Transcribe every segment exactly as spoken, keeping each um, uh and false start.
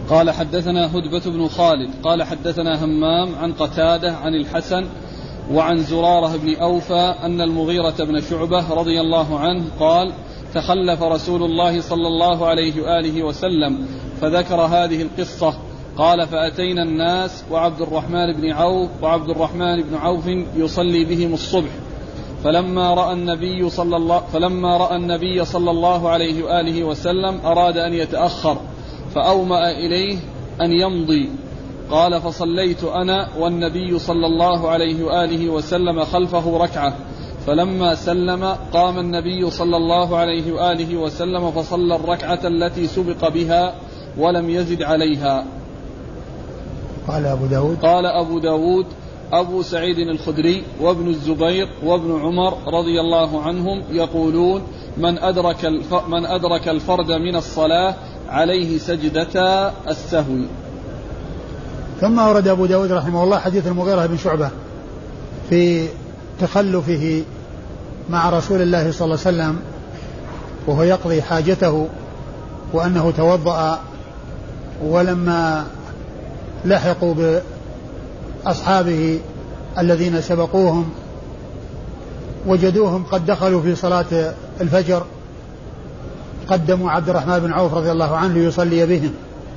قال حدثنا هدبة بن خالد قال حدثنا همام عن قتادة عن الحسن وعن زرارة بن أوفى أن المغيرة بن شعبة رضي الله عنه قال تخلف رسول الله صلى الله عليه وآله وسلم فذكر هذه القصة. قال فأتينا الناس وعبد الرحمن بن عوف وعبد الرحمن بن عوف يصلي بهم الصبح فلما رأى النبي صلى الله فلما رأى النبي صلى الله عليه وآله وسلم أراد أن يتأخر فأومأ إليه أن يمضي. قال فصليت أنا والنبي صلى الله عليه وآله وسلم خلفه ركعة فلما سلم قام النبي صلى الله عليه وآله وسلم فصلى الركعة التي سبق بها ولم يزد عليها. قال أبو داود قال أبو داود أبو سعيد الخدري وابن الزبير وابن عمر رضي الله عنهم يقولون من أدرك, الف... من أدرك الفرد من الصلاة عليه سجدتا السهو. ثم أورد أبو داود رحمه الله حديث المغيرة بن شعبة في تخلفه مع رسول الله صلى الله عليه وسلم وهو يقضي حاجته وأنه توضأ ولما لحقوا بأصحابه الذين سبقوهم وجدوهم قد دخلوا في صلاة الفجر قدموا عبد الرحمن بن عوف رضي الله عنه ليصلي بهم.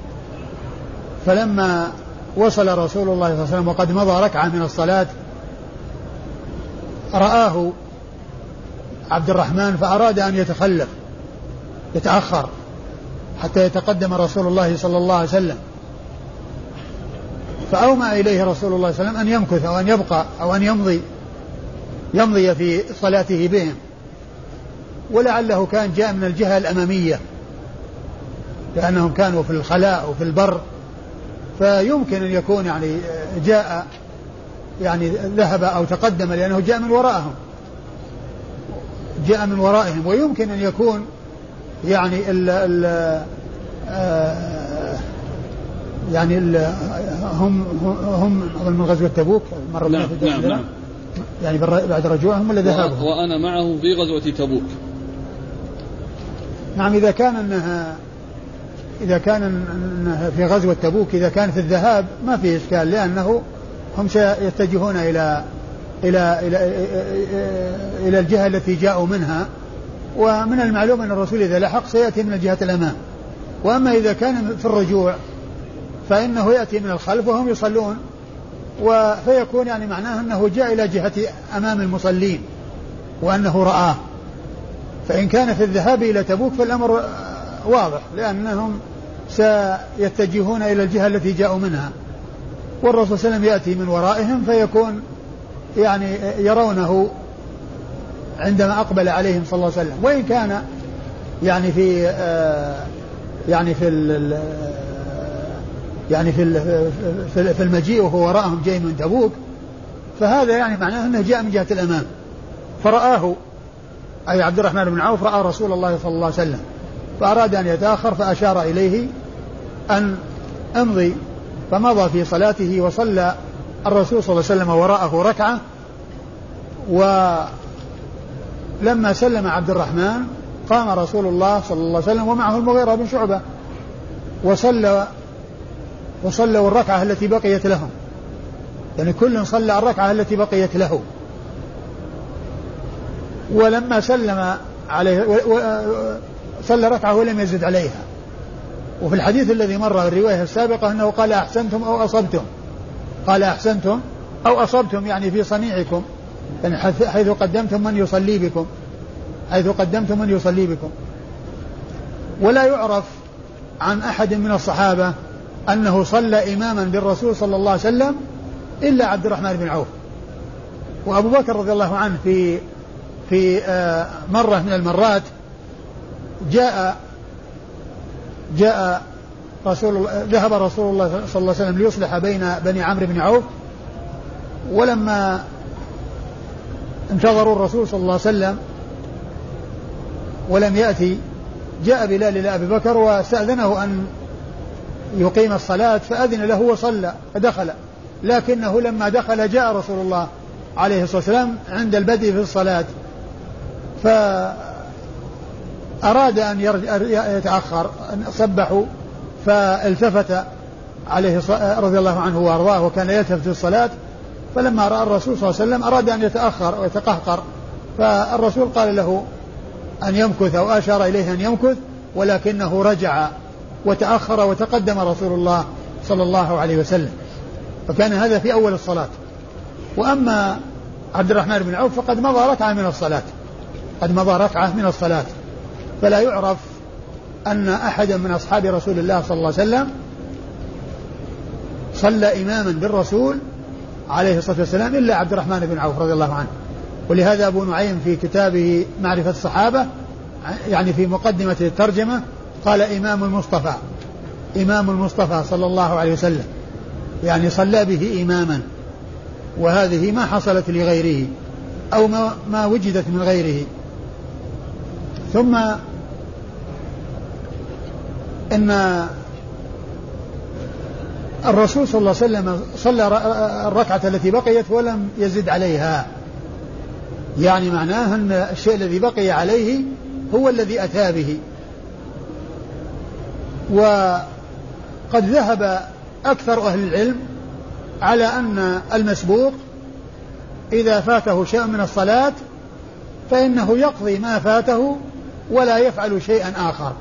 فلما وصل رسول الله صلى الله عليه وسلم وقد مضى ركعة من الصلاة رآه عبد الرحمن فأراد أن يتخلف يتأخر حتى يتقدم رسول الله صلى الله عليه وسلم فأومأ إليه رسول الله صلى الله عليه وسلم أن يمكث أو أن يبقى أو أن يمضي يمضي في صلاته بهم ولعله كان جاء من الجهة الأمامية لأنهم كانوا في الخلاء وفي البر فيمكن أن يكون يعني جاء يعني ذهب أو تقدم لأنه جاء من وراءهم جاء من ورائهم ويمكن أن يكون يعني ال ال آه يعني ال هم هم من غزوة تبوك مرة نعم نعم نعم يعني بعد رجوعهم ولا ذهابهم وأنا معه في غزوة تبوك. نعم إذا كان أنها إذا كان أنها في غزوة تبوك إذا كان في الذهاب ما في إشكال لأنه هم سيتجهون إلى إلى إلى إلى الجهة التي جاءوا منها ومن المعلوم أن الرسول إذا لحق سيأتي من الجهة الأمام. وأما إذا كان في الرجوع فإنه يأتي من الخلف وهم يصلون وفيكون يعني معناه أنه جاء إلى جهة أمام المصلين وأنه رآه. فإن كان في الذهاب إلى تبوك فالأمر واضح لأنهم سيتجهون إلى الجهة التي جاءوا منها والرسول صلى الله عليه وسلم يأتي من ورائهم فيكون يعني يرونه عندما أقبل عليهم صلى الله عليه وسلم. وإن كان يعني في آه يعني في ال يعني في في المجيء وهو وراءهم جاي من تبوك فهذا يعني معناه أنه جاء من جهة الأمام فرآه أي عبد الرحمن بن عوف رأى رسول الله صلى الله عليه وسلم فأراد أن يتأخر فأشار إليه أن أمضي فمضى في صلاته وصلى الرسول صلى الله عليه وسلم وراءه ركعة. ولما سلم عبد الرحمن قام رسول الله صلى الله عليه وسلم ومعه المغيرة بن شعبة وصلى وصلوا الركعة التي بقيت لهم يعني كل صلى الركعة التي بقيت له. ولما سلم عليه صلى ركعة ولم يزد عليها. وفي الحديث الذي مر الرواية السابقة أنه قال أحسنتم أو أصبتم قال أحسنتم أو أصبتم يعني في صنيعكم يعني حيث قدمتم من يصلي بكم حيث قدمتم من يصلي بكم. ولا يعرف عن أحد من الصحابة أنه صلى إماما بالرسول صلى الله عليه وسلم إلا عبد الرحمن بن عوف. وأبو بكر رضي الله عنه في في مرة من المرات جاء جاء رسول ذهب رسول الله صلى الله عليه وسلم ليصلح بين بني عمرو بن عوف ولما انتظروا الرسول صلى الله عليه وسلم ولم يأتي جاء بلال إلى أبي بكر واستأذنه أن يقيم الصلاة فأذن له وصلى فدخل. لكنه لما دخل جاء رسول الله عليه الصلاة والسلام عند البدء في الصلاة فأراد أن يتأخر صبحوا فالتفت عليه رضي الله عنه وأرضاه وكان يلتفت في الصلاة، فلما رأى الرسول صلى الله عليه وسلم أراد أن يتأخر ويتقهقر، فالرسول قال له أن يمكث أو أشار إليه أن يمكث، ولكنه رجع وتأخر وتقدم رسول الله صلى الله عليه وسلم. فكان هذا في أول الصلاة. وأما عبد الرحمن بن عوف فقد مضى ركعة من الصلاة قد مضى ركعة من الصلاة فلا يعرف أن أحدا من أصحاب رسول الله صلى الله عليه وسلم صلى إماما بالرسول عليه الصلاة والسلام إلا عبد الرحمن بن عوف رضي الله عنه. ولهذا أبو نعيم في كتابه معرفة الصحابة يعني في مقدمة الترجمة قال إمام المصطفى إمام المصطفى صلى الله عليه وسلم، يعني صلى به إماما، وهذه ما حصلت لغيره أو ما, ما وجدت من غيره. ثم إن الرسول صلى الله عليه وسلم صلى الركعة التي بقيت ولم يزد عليها، يعني معناه أن الشيء الذي بقي عليه هو الذي أتى به. وقد ذهب أكثر أهل العلم على أن المسبوق إذا فاته شيء من الصلاة فإنه يقضي ما فاته ولا يفعل شيئا آخر.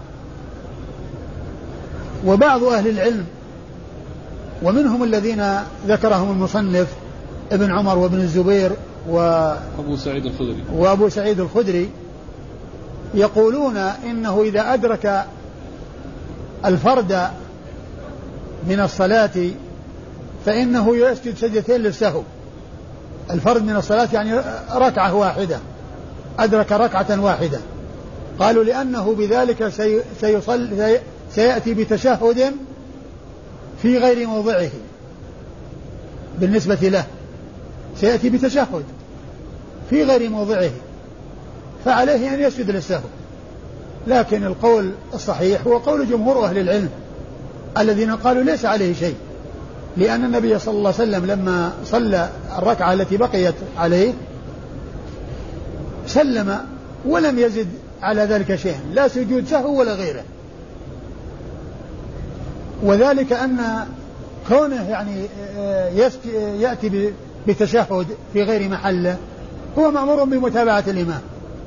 وبعض أهل العلم ومنهم الذين ذكرهم المصنف ابن عمر وابن الزبير وأبو سعيد الخدري وأبو سعيد الخدري يقولون إنه إذا أدرك الفرد من الصلاة فإنه يسجد سجدتين للسهو. الفرد من الصلاة يعني ركعة واحدة، أدرك ركعة واحدة. قالوا لأنه بذلك سيصل سيأتي بتشهد في غير موضعه بالنسبة له، سيأتي بتشهد في غير موضعه فعليه أن يسجد للسهو. لكن القول الصحيح هو قول جمهور أهل العلم الذين قالوا ليس عليه شيء، لأن النبي صلى الله عليه وسلم لما صلى الركعة التي بقيت عليه سلم ولم يزد على ذلك شيئا، لا سجود سهو ولا غيره. وذلك أن كونه يعني يأتي بتشهد في غير محله هو مأمور بمتابعة الإمام،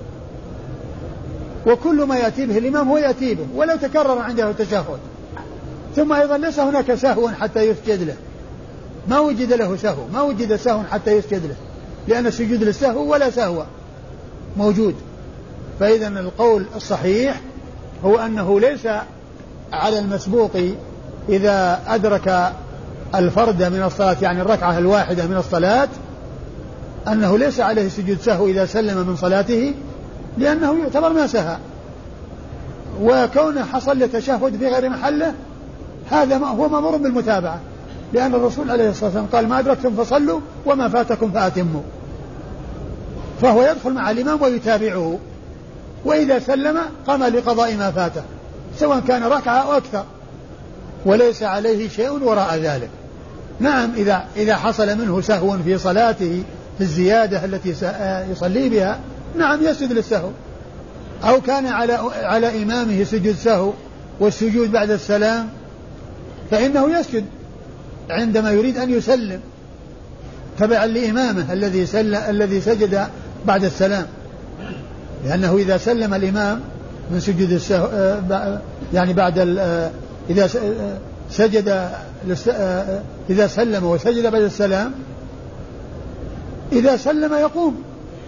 وكل ما يأتي به الإمام هو يأتي به ولو تكرر عنده التشهد. ثم أيضا ليس هناك سهو حتى يسجد له، ما وجد له سهو، ما وجد سهو حتى يسجد له، لأن السجود للسهو ولا سهو موجود. فإذا القول الصحيح هو أنه ليس على المسبوق إذا أدرك الفرد من الصلاة يعني الركعة الواحدة من الصلاة أنه ليس عليه سجود سهو إذا سلم من صلاته، لأنه يعتبر ما سهى. وكونه حصل لتشهد في غير محله هذا ما هو مأمور بالمتابعة، لأن الرسول عليه الصلاة والسلام قال ما أدركتم فصلوا وما فاتكم فأتموا، فهو يدخل مع الإمام ويتابعه، وإذا سلم قام لقضاء ما فاته سواء كان ركعة أو أكثر، وليس عليه شيء وراء ذلك. نعم إذا إذا حصل منه سهو في صلاته في الزيادة التي يصلي بها نعم يسجد للسهو، أو كان على على إمامه سجود سهو والسجود بعد السلام فإنه يسجد عندما يريد أن يسلم تبعا لإمامه الذي الذي سجد بعد السلام، لأنه إذا سلم الإمام من سجود السهو يعني بعد إذا سجد إذا سلم وسجد بعد السلام إذا سلم يقوم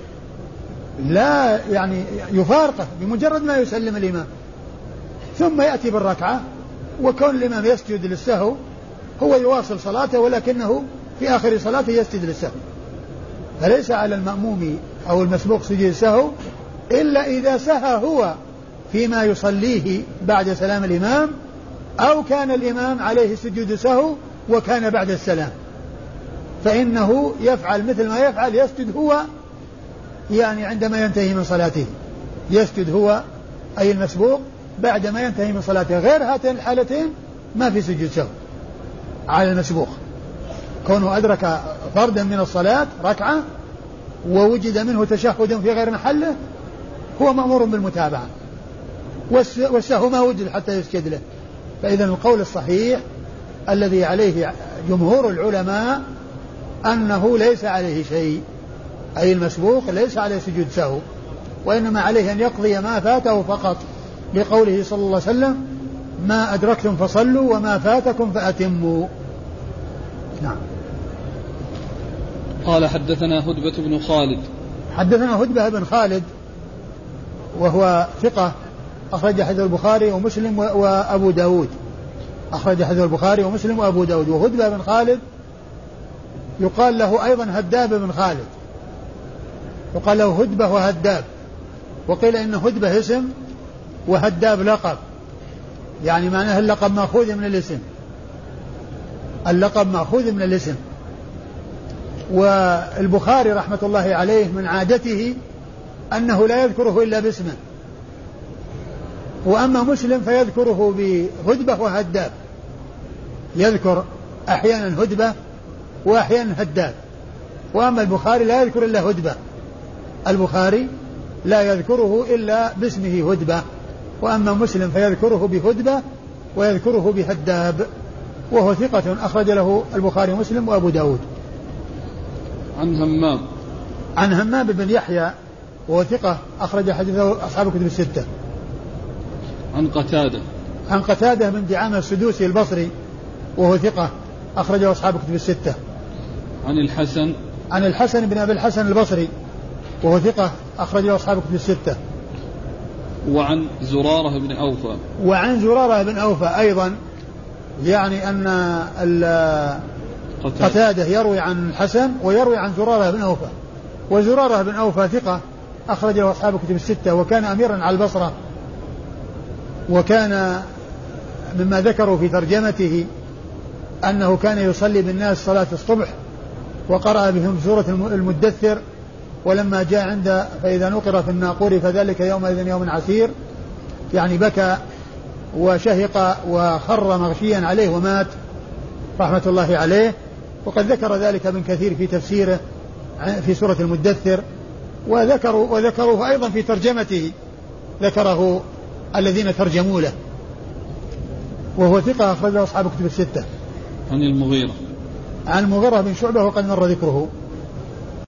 لا يعني يفارقه بمجرد ما يسلم الإمام، ثم يأتي بالركعة، وكون الإمام يسجد للسهو هو يواصل صلاته ولكنه في آخر صلاته يسجد للسهو. فليس على المأموم أو المسبوق سجود السهو إلا إذا سهى هو فيما يصليه بعد سلام الإمام، أو كان الإمام عليه سجود سهو وكان بعد السلام، فإنه يفعل مثل ما يفعل، يسجد هو يعني عندما ينتهي من صلاته، يسجد هو أي المسبوق بعد ما ينتهي من صلاته. غير هاتين الحالتين ما في سجود سهو على المسبوق، كونه أدرك فردا من الصلاة ركعة ووجد منه تشهد في غير محله هو مأمور بالمتابعة، والسهو ما وجد حتى يسجد له، فإذا القول الصحيح الذي عليه جمهور العلماء أنه ليس عليه شيء، أي المسبوق ليس عليه سجود سهو، وإنما عليه أن يقضي ما فاته فقط، لقوله صلى الله عليه وسلم ما أدركتم فصلوا وما فاتكم فأتموا. نعم. قال حدثنا هدبة بن خالد. حدثنا هدبة بن خالد وهو ثقة أخرج حديث البخاري ومسلم وأبو داود، أخرج حديث البخاري ومسلم وأبو داود. وهدبة بن خالد يقال له أيضا هداب بن خالد، يقال له هدبة وهداب، وقيل إن هدبة اسم وهداب لقب، يعني معناه اللقب مأخوذ من الاسم، اللقب مأخوذ من الاسم. والبخاري رحمة الله عليه من عادته أنه لا يذكره إلا باسمه، وأما مسلم فيذكره بهدبة وهداب، يذكر أحيانا هدبة وأحيانا هداب. وأما البخاري لا يذكر إلا هدبة، البخاري لا يذكره إلا باسمه هدبة، وأما مسلم فيذكره بهدبة ويذكره بهداب، وهو ثقة أخرج له البخاري ومسلم وأبو داود. عن همام. عن همام بن يحيى وهو ثقة أخرج حديثه أصحاب الكتب الستة. عن قتادة. عن قتادة بن دعامة السدوسي البصري وهو ثقة أخرجه أصحاب الكتب الستة. عن الحسن. عن الحسن بن أبي الحسن البصري وهو ثقة أخرجه أصحاب الكتب الستة. وعن زرارة بن أوفى. وعن زرارة بن أوفى أيضا، يعني أن قتادة يروي عن الحسن ويروي عن زرارة بن أوفى. وزرارة بن أوفى ثقة أخرجه أصحاب الكتب الستة، وكان أميرا على البصرة، وكان مما ذكروا في ترجمته أنه كان يصلي بالناس صلاة الصبح وقرأ بهم سورة المدثر، ولما جاء عند فإذا نقر في الناقور فذلك يومئذ يوم عسير، يعني بكى وشهق وخر مغشيا عليه ومات رحمة الله عليه. وقد ذكر ذلك ابن كثير في تفسيره في سورة المدثر، وذكروا وذكروه أيضا في ترجمته، ذكره الذين ترجموا له، وهو ثقة أخرجه أصحاب الكتب الستة. عن المغيرة. عن المغيرة بن شعبة وقد مر ذكره.